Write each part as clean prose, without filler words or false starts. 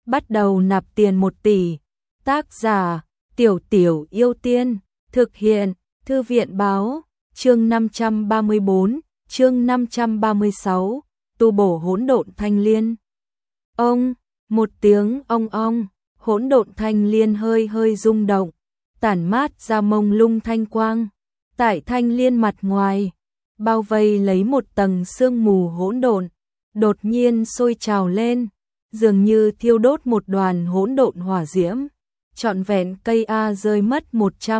bắt đầu nạp tiền 1 tỷ. Tác giả: Tiểu Tiểu Yêu Tiên. Thực hiện: Thư viện Báo. Chương 534, chương 536, tu bổ hỗn độn thanh liên. Ông, một tiếng ong ong, hỗn độn thanh liên hơi hơi rung động, tản mát ra mông lung thanh quang. Tại thanh liên mặt ngoài, bao vây lấy một tầng sương mù hỗn độn, đột nhiên sôi trào lên, dường như thiêu đốt một đoàn hỗn độn hỏa diễm. Trọn vẹn cây A rơi mất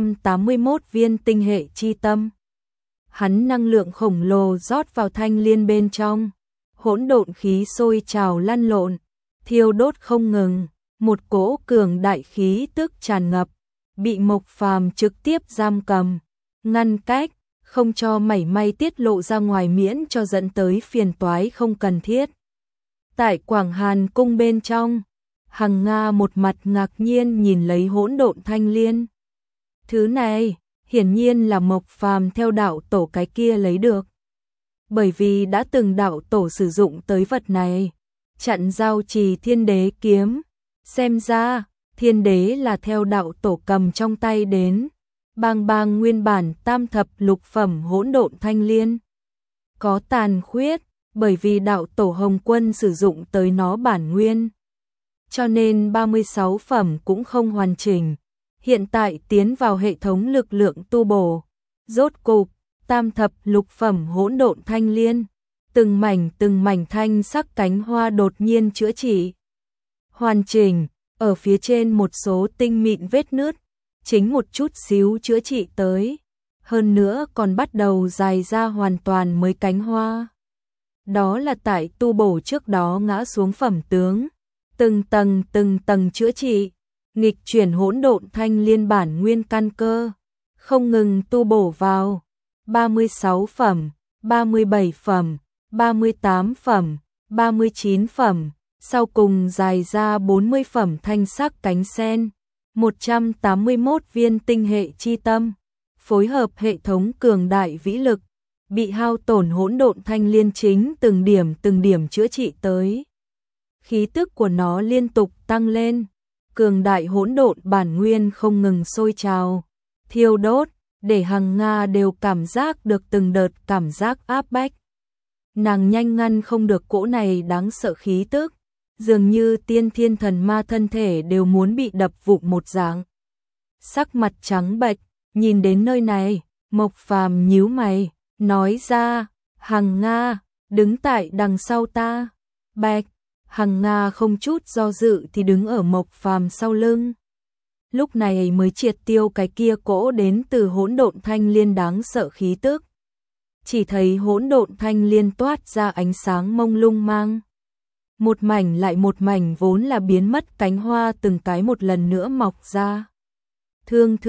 181 viên tinh hệ chi tâm. Hắn năng lượng khổng lồ rót vào thanh liên bên trong, hỗn độn khí sôi trào lăn lộn, thiêu đốt không ngừng, một cỗ cường đại khí tức tràn ngập, bị Mộc Phàm trực tiếp giam cầm, ngăn cách, không cho mảy may tiết lộ ra ngoài miễn cho dẫn tới phiền toái không cần thiết. Tại Quảng Hàn cung bên trong, Hằng Nga một mặt ngạc nhiên nhìn lấy hỗn độn thanh liên. Thứ này, hiển nhiên là Mộc Phàm theo đạo tổ cái kia lấy được. Bởi vì đã từng đạo tổ sử dụng tới vật này, chặn giao trì thiên đế kiếm. Xem ra, thiên đế là theo đạo tổ cầm trong tay đến. Bang nguyên bản tam thập lục phẩm hỗn độn thanh liên. Có tàn khuyết, bởi vì đạo tổ Hồng Quân sử dụng tới nó bản nguyên. Cho nên 36 phẩm cũng không hoàn chỉnh. Hiện tại tiến vào hệ thống lực lượng tu bổ. Rốt cục, tam thập lục phẩm hỗn độn thanh liên. Từng mảnh thanh sắc cánh hoa đột nhiên chữa trị. Hoàn chỉnh, ở phía trên một số tinh mịn vết nứt. Chính một chút xíu chữa trị tới. Hơn nữa còn bắt đầu dài ra hoàn toàn mới cánh hoa. Đó là tại tu bổ trước đó ngã xuống phẩm tướng. Từng tầng chữa trị, nghịch chuyển hỗn độn thanh liên bản nguyên căn cơ, không ngừng tu bổ vào 36 phẩm, 37 phẩm, 38 phẩm, 39 phẩm, sau cùng dài ra 40 phẩm thanh sắc cánh sen, 181 viên tinh hệ chi tâm, phối hợp hệ thống cường đại vĩ lực, bị hao tổn hỗn độn thanh liên chính từng điểm chữa trị tới. Khí tức của nó liên tục tăng lên, cường đại hỗn độn bản nguyên không ngừng sôi trào, thiêu đốt, để Hằng Nga đều cảm giác được từng đợt cảm giác áp bách. Nàng nhanh ngăn không được cỗ này đáng sợ khí tức, dường như tiên thiên thần ma thân thể đều muốn bị đập vụn một dạng. Sắc mặt trắng bệch, nhìn đến nơi này, Mộc Phàm nhíu mày, nói ra, Hằng Nga, đứng tại đằng sau ta. Bạch. Hằng Nga không chút do dự thì đứng ở Mộc Phàm sau lưng. Lúc này mới triệt tiêu cái kia cỗ đến từ hỗn độn thanh liên đáng sợ khí tức. Chỉ thấy hỗn độn thanh liên toát ra ánh sáng mông lung mang. Một mảnh lại một mảnh vốn là biến mất cánh hoa từng cái một lần nữa mọc ra. Thương,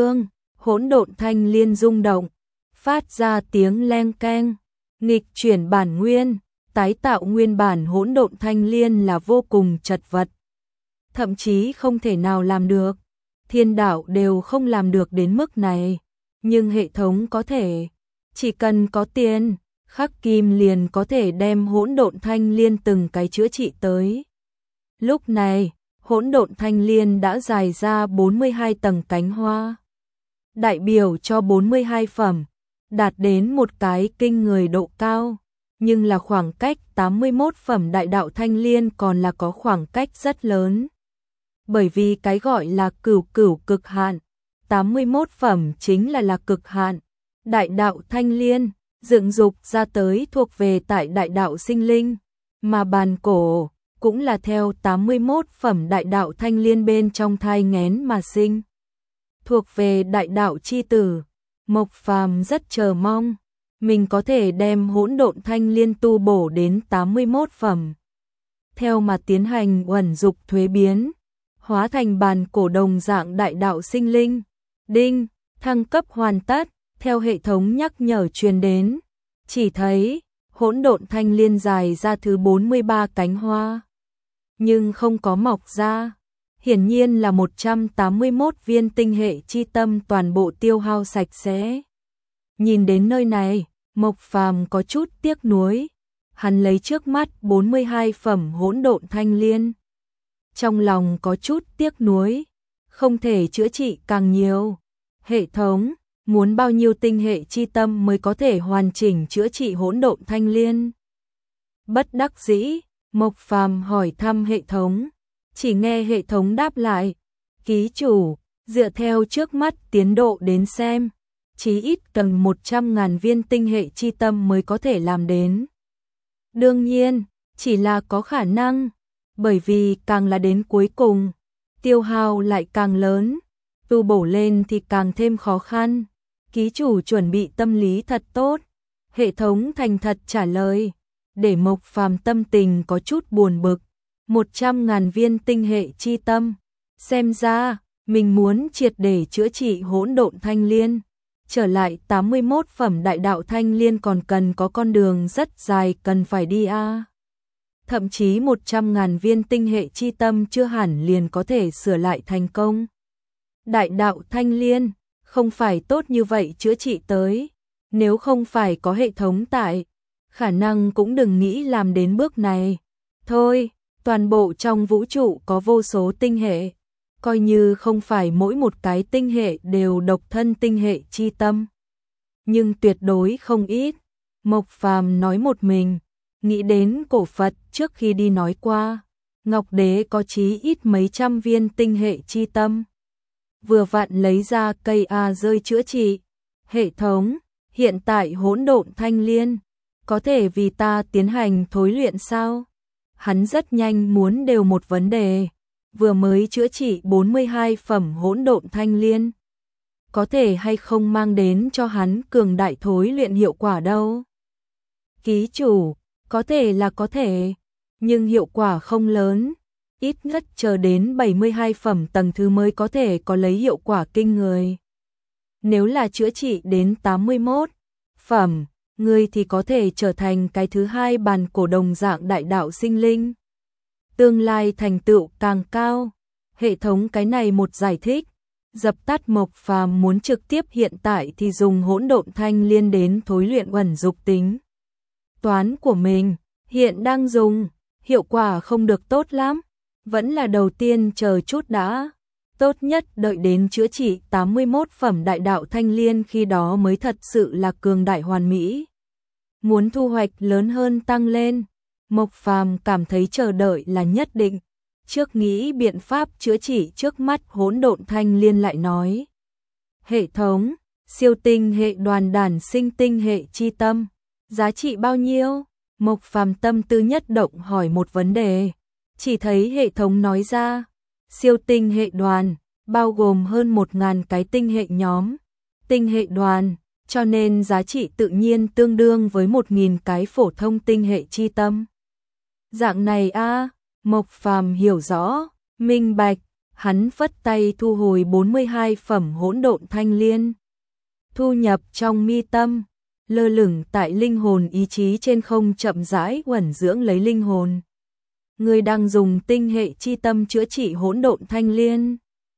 hỗn độn thanh liên rung động, phát ra tiếng leng keng, nghịch chuyển bản nguyên. Tái tạo nguyên bản hỗn độn thanh liên là vô cùng chật vật. Thậm chí không thể nào làm được. Thiên đạo đều không làm được đến mức này. Nhưng hệ thống có thể. Chỉ cần có tiền, Khắc Kim liền có thể đem hỗn độn thanh liên từng cái chữa trị tới. Lúc này, hỗn độn thanh liên đã dài ra 42 tầng cánh hoa. Đại biểu cho 42 phẩm, đạt đến một cái kinh người độ cao. Nhưng là khoảng cách 81 phẩm đại đạo thanh liên còn là có khoảng cách rất lớn. Bởi vì cái gọi là cửu cực hạn, 81 phẩm chính là cực hạn. Đại đạo thanh liên, dựng dục ra tới thuộc về tại đại đạo sinh linh, mà bàn cổ cũng là theo 81 phẩm đại đạo thanh liên bên trong thai nghén mà sinh. Thuộc về đại đạo chi tử, Mộc Phàm rất chờ mong. Mình có thể đem hỗn độn thanh liên tu bổ đến 81 phẩm. Theo mà tiến hành uẩn dục thuế biến, hóa thành bàn cổ đồng dạng đại đạo sinh linh. Đinh, thăng cấp hoàn tất, theo hệ thống nhắc nhở truyền đến. Chỉ thấy, hỗn độn thanh liên dài ra thứ 43 cánh hoa. Nhưng không có mọc ra. Hiển nhiên là 181 viên tinh hệ chi tâm toàn bộ tiêu hao sạch sẽ. Nhìn đến nơi này, Mộc Phàm có chút tiếc nuối. Hắn lấy trước mắt 42 phẩm hỗn độn thanh liên. trong lòng có chút tiếc nuối, không thể chữa trị càng nhiều. Hệ thống, muốn bao nhiêu tinh hệ chi tâm mới có thể hoàn chỉnh chữa trị hỗn độn thanh liên? Bất đắc dĩ, Mộc Phàm hỏi thăm hệ thống, chỉ nghe hệ thống đáp lại, ký chủ, dựa theo trước mắt tiến độ đến xem, chí ít cần 100.000 viên tinh hệ chi tâm mới có thể làm đến. Đương nhiên, chỉ là có khả năng, bởi vì càng là đến cuối cùng, tiêu hao lại càng lớn, tu bổ lên thì càng thêm khó khăn. Ký chủ chuẩn bị tâm lý thật tốt. Hệ thống thành thật trả lời, để Mộc Phàm tâm tình có chút buồn bực. 100.000 viên tinh hệ chi tâm, xem ra mình muốn triệt để chữa trị hỗn độn thanh liên, trở lại 81 phẩm đại đạo thanh liên còn cần có con đường rất dài cần phải đi a. Thậm chí 100.000 viên tinh hệ chi tâm chưa hẳn liền có thể sửa lại thành công. Đại đạo thanh liên không phải tốt như vậy chữa trị tới, nếu không phải có hệ thống tại, khả năng cũng đừng nghĩ làm đến bước này. Thôi, toàn bộ trong vũ trụ có vô số tinh hệ, coi như không phải mỗi một cái tinh hệ đều độc thân tinh hệ chi tâm, nhưng tuyệt đối không ít. Mộc Phàm nói một mình, nghĩ đến cổ Phật trước khi đi nói qua, Ngọc Đế có chí ít mấy trăm viên tinh hệ chi tâm. Vừa vặn lấy ra cây rơi chữa trị. Hệ thống, hiện tại hỗn độn thanh liên, có thể vì ta tiến hành thối luyện sao? Hắn rất nhanh muốn đều một vấn đề, vừa mới chữa trị 42 phẩm hỗn độn thanh liên, có thể hay không mang đến cho hắn cường đại thối luyện hiệu quả đâu. Ký chủ, có thể là có thể, nhưng hiệu quả không lớn, ít nhất chờ đến 72 phẩm tầng thứ mới có thể có lấy hiệu quả kinh người. Nếu là chữa trị đến 81 phẩm, người thì có thể trở thành cái thứ hai bàn cổ đồng dạng đại đạo sinh linh. Tương lai thành tựu càng cao. Hệ thống cái này một giải thích, dập tắt Mộc Phàm muốn trực tiếp hiện tại thì dùng hỗn độn thanh liên đến thối luyện uẩn dục tính toán của mình, hiện đang dùng, hiệu quả không được tốt lắm, vẫn là đầu tiên chờ chút đã, tốt nhất đợi đến chữa trị 81 phẩm đại đạo thanh liên khi đó mới thật sự là cường đại hoàn mỹ. Muốn thu hoạch lớn hơn tăng lên, Mộc Phàm cảm thấy chờ đợi là nhất định, trước nghĩ biện pháp chữa trị trước mắt hỗn độn thanh liên lại nói. Hệ thống, siêu tinh hệ đoàn đản sinh tinh hệ chi tâm, giá trị bao nhiêu? Mộc Phàm tâm tư nhất động hỏi một vấn đề, chỉ thấy hệ thống nói ra, siêu tinh hệ đoàn, bao gồm hơn 1.000 cái tinh hệ nhóm, tinh hệ đoàn, cho nên giá trị tự nhiên tương đương với 1.000 cái phổ thông tinh hệ chi tâm. Dạng này a, Mộc Phàm hiểu rõ, minh bạch, hắn phất tay thu hồi 42 phẩm hỗn độn thanh liên, thu nhập trong mi tâm, lơ lửng tại linh hồn ý chí trên không chậm rãi uẩn dưỡng lấy linh hồn. Người đang dùng tinh hệ chi tâm chữa trị hỗn độn thanh liên.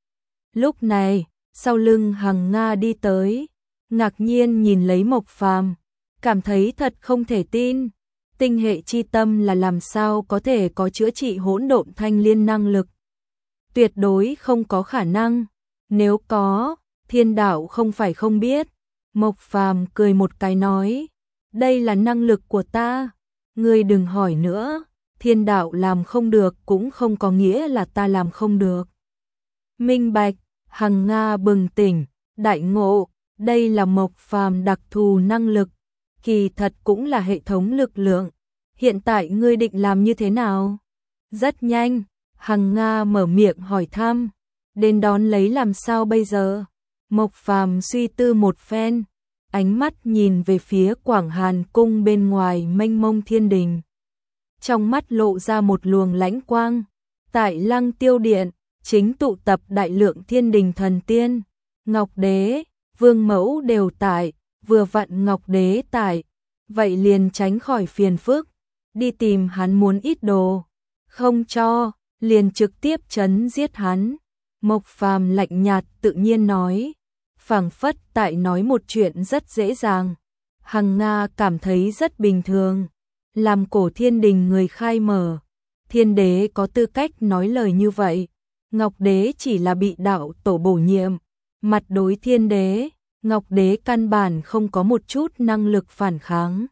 Lúc này, sau lưng Hằng Nga đi tới, ngạc nhiên nhìn lấy Mộc Phàm, cảm thấy thật không thể tin. Tinh hệ chi tâm là làm sao có thể có chữa trị hỗn độn thanh liên năng lực? Tuyệt đối không có khả năng. Nếu có, thiên đạo không phải không biết. Mộc Phàm cười một cái nói, đây là năng lực của ta, ngươi đừng hỏi nữa, thiên đạo làm không được cũng không có nghĩa là ta làm không được. Minh bạch, Hằng Nga bừng tỉnh, đại ngộ, đây là Mộc Phàm đặc thù năng lực, kỳ thật cũng là hệ thống lực lượng. Hiện tại ngươi định làm như thế nào? Rất nhanh, Hằng Nga mở miệng hỏi thăm, đến đón lấy làm sao bây giờ? Mộc Phàm suy tư một phen, ánh mắt nhìn về phía Quảng Hàn cung bên ngoài mênh mông thiên đình. Trong mắt lộ ra một luồng lãnh quang, tại Lăng Tiêu Điện, chính tụ tập đại lượng thiên đình thần tiên, Ngọc Đế, Vương Mẫu đều tại, vừa vặn Ngọc Đế tại, vậy liền tránh khỏi phiền phức, đi tìm hắn muốn ít đồ, không cho, liền trực tiếp trấn giết hắn. Mộc Phàm lạnh nhạt tự nhiên nói, phảng phất tại nói một chuyện rất dễ dàng. Hằng Nga cảm thấy rất bình thường, làm cổ thiên đình người khai mở, Thiên đế có tư cách nói lời như vậy. Ngọc đế chỉ là bị đạo tổ bổ nhiệm. Mặt đối thiên đế, Ngọc đế căn bản không có một chút năng lực phản kháng.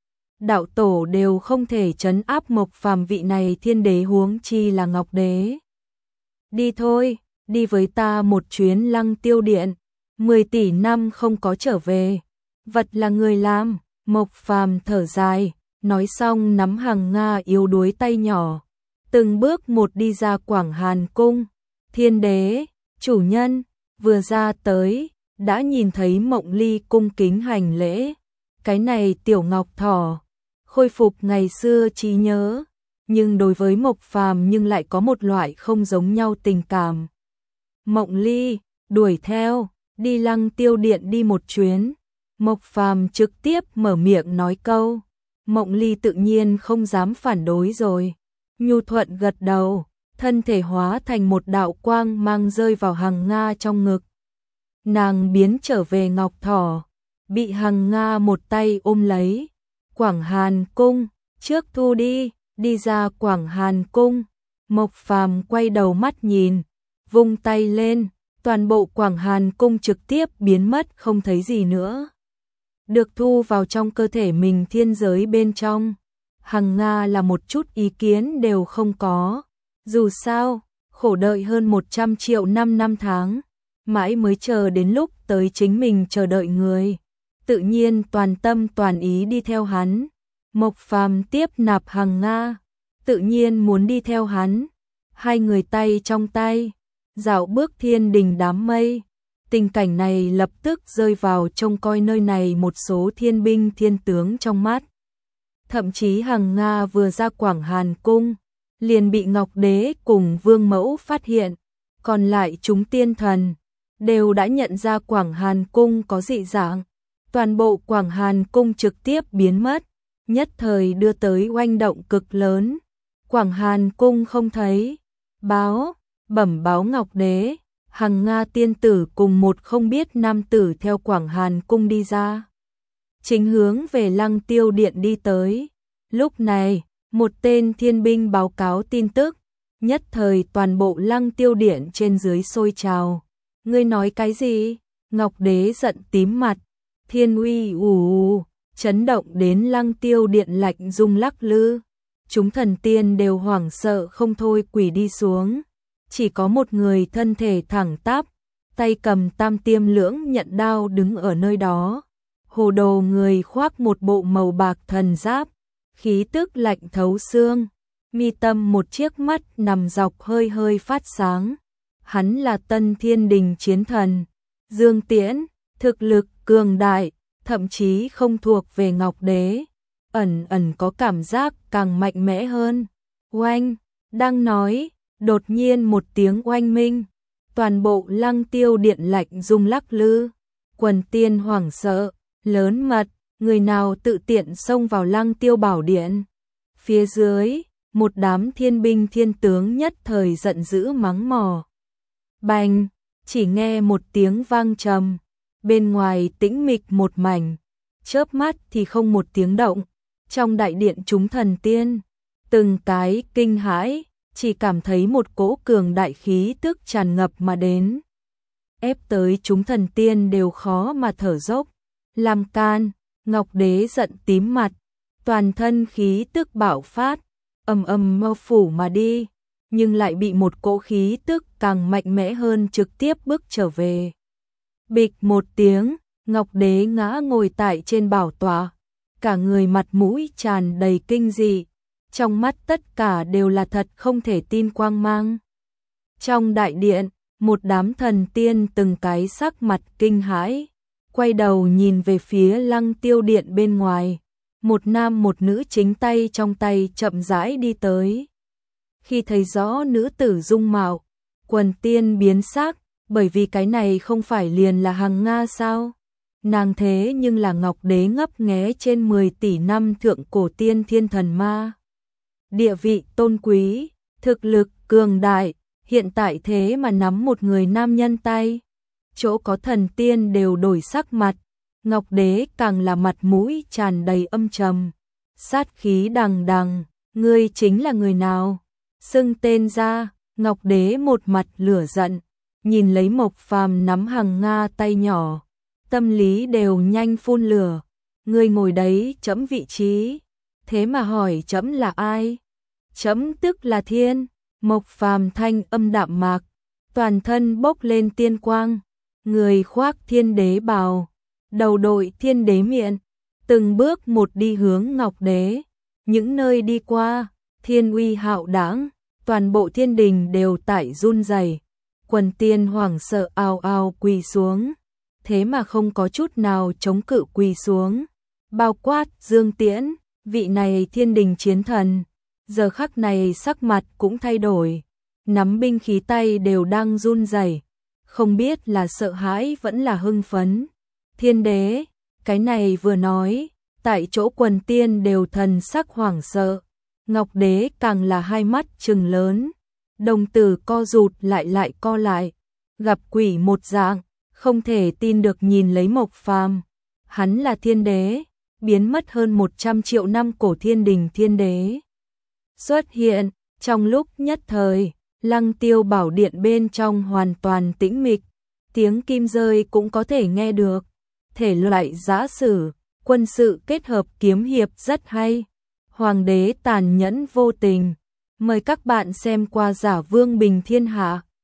Đạo tổ đều không thể trấn áp Mộc Phàm vị này thiên đế, huống chi là Ngọc đế. Đi thôi, đi với ta một chuyến Lăng Tiêu Điện. 10 tỷ năm không có trở về. Vật là người làm. Mộc Phàm thở dài, nói xong nắm Hằng Nga yếu đuối tay nhỏ, từng bước một đi ra Quảng Hàn cung. Thiên đế, chủ nhân, vừa ra tới, đã nhìn thấy Mộng Ly cung kính hành lễ. Cái này tiểu ngọc thỏ, khôi phục ngày xưa trí nhớ, nhưng đối với Mộc Phàm nhưng lại có một loại không giống nhau tình cảm. Mộng Ly, đuổi theo, đi Lăng Tiêu Điện đi một chuyến. Mộc Phàm trực tiếp mở miệng nói câu. Mộng Ly tự nhiên không dám phản đối rồi. Nhu thuận gật đầu, thân thể hóa thành một đạo quang mang rơi vào Hằng Nga trong ngực. Nàng biến trở về ngọc thỏ, bị Hằng Nga một tay ôm lấy. Quảng Hàn cung, trước thu đi, đi ra Quảng Hàn cung. Mộc Phàm quay đầu mắt nhìn, vung tay lên, toàn bộ Quảng Hàn cung trực tiếp biến mất không thấy gì nữa. Được thu vào trong cơ thể mình thiên giới bên trong. Hằng Nga là một chút ý kiến đều không có. Dù sao, khổ đợi hơn 100 triệu năm tháng, mãi mới chờ đến lúc tới chính mình chờ đợi người. Tự nhiên toàn tâm toàn ý đi theo hắn. Mộc Phàm tiếp nạp Hằng Nga, tự nhiên muốn đi theo hắn. Hai người tay trong tay, dạo bước thiên đình đám mây. Tình cảnh này lập tức rơi vào trông coi nơi này một số thiên binh thiên tướng trong mắt. Thậm chí Hằng Nga vừa ra Quảng Hàn cung, liền bị Ngọc đế cùng Vương mẫu phát hiện. Còn lại chúng tiên thần đều đã nhận ra Quảng Hàn cung có dị dạng. Toàn bộ Quảng Hàn cung trực tiếp biến mất, nhất thời đưa tới oanh động cực lớn. Quảng Hàn cung không thấy, bẩm báo Ngọc đế. Hằng Nga tiên tử cùng một không biết nam tử theo Quảng Hàn cung đi ra, chính hướng về Lăng Tiêu Điện đi tới. Lúc này, một tên thiên binh báo cáo tin tức, nhất thời toàn bộ Lăng Tiêu Điện trên dưới sôi trào. Ngươi nói cái gì? Ngọc đế giận tím mặt, thiên uy chấn động đến Lăng Tiêu Điện lạnh rung lắc lư. Chúng thần tiên đều hoảng sợ không thôi quỳ đi xuống. Chỉ có một người thân thể thẳng tắp, tay cầm tam tiêm lưỡng nhận đao đứng ở nơi đó. Hồ đồ người khoác một bộ màu bạc thần giáp, khí tức lạnh thấu xương, mi tâm một chiếc mắt nằm dọc hơi hơi phát sáng. Hắn là Tân Thiên Đình chiến thần, Dương Tiễn, thực lực cường đại, thậm chí không thuộc về Ngọc đế, ẩn ẩn có cảm giác càng mạnh mẽ hơn. Oanh, đang nói, đột nhiên một tiếng oanh minh, toàn bộ Lăng Tiêu Điện lạnh rung lắc lư. Quần tiên hoảng sợ, lớn mật, người nào tự tiện xông vào Lăng Tiêu Bảo Điện. Phía dưới, một đám thiên binh thiên tướng nhất thời giận dữ mắng mỏ. Bành, chỉ nghe một tiếng vang trầm, bên ngoài tĩnh mịch một mảnh, chớp mắt thì không một tiếng động. Trong đại điện chúng thần tiên, từng cái kinh hãi, chỉ cảm thấy một cỗ cường đại khí tức tràn ngập mà đến, ép tới chúng thần tiên đều khó mà thở dốc. Làm can, Ngọc đế giận tím mặt, toàn thân khí tức bạo phát, ầm bao phủ mà đi, nhưng lại bị một cỗ khí tức càng mạnh mẽ hơn trực tiếp bước trở về. Bịch một tiếng, Ngọc đế ngã ngồi tại trên bảo tọa, cả người mặt mũi tràn đầy kinh dị, trong mắt tất cả đều là thật không thể tin quang mang. Trong đại điện, một đám thần tiên từng cái sắc mặt kinh hãi, quay đầu nhìn về phía Lăng Tiêu Điện bên ngoài. Một nam một nữ chính tay trong tay chậm rãi đi tới. Khi thấy rõ nữ tử dung mạo, quần tiên biến sắc, bởi vì cái này không phải liền là Hằng Nga sao? Nàng thế nhưng là Ngọc đế ngấp nghé trên 10 tỷ năm thượng cổ tiên thiên thần ma. Địa vị tôn quý, thực lực cường đại, hiện tại thế mà nắm một người nam nhân tay. Chỗ có thần tiên đều đổi sắc mặt, Ngọc đế càng là mặt mũi tràn đầy âm trầm, sát khí đằng đằng. Ngươi chính là người nào? xưng tên ra. Ngọc Đế một mặt lửa giận, nhìn lấy Mộc Phàm nắm hằng nga tay nhỏ, tâm lý đều nhanh phun lửa. Ngươi ngồi đấy trẫm vị trí, thế mà hỏi trẫm là ai? Trẫm tức là thiên. Mộc Phàm thanh âm đạm mạc, toàn thân bốc lên tiên quang, người khoác thiên đế bào, đầu đội thiên đế miện, từng bước một đi hướng Ngọc Đế. Những nơi đi qua, thiên uy hạo đãng, toàn bộ thiên đình đều tại run rẩy. Quần tiên hoảng sợ ào ào quỳ xuống, thế mà không có chút nào chống cự quỳ xuống. Bao quát Dương Tiễn, vị này thiên đình chiến thần, giờ khắc này sắc mặt cũng thay đổi, nắm binh khí tay đều đang run rẩy, không biết là sợ hãi vẫn là hưng phấn. Thiên đế, cái này vừa nói, tại chỗ quần tiên đều thần sắc hoảng sợ. Ngọc Đế càng là hai mắt trừng lớn, đồng tử co rụt lại co lại, gặp quỷ một dạng, không thể tin được nhìn lấy Mộc Phàm. Hắn là thiên đế, biến mất hơn 100 triệu năm cổ thiên đình thiên đế. Xuất hiện, trong lúc nhất thời, Lăng Tiêu bảo điện bên trong hoàn toàn tĩnh mịch, tiếng kim rơi cũng có thể nghe được. Thể loại giã sử, quân sự kết hợp kiếm hiệp rất hay. Hoàng đế tàn nhẫn vô tình. Mời các bạn xem qua Giả Vương Bình Thiên Hạ.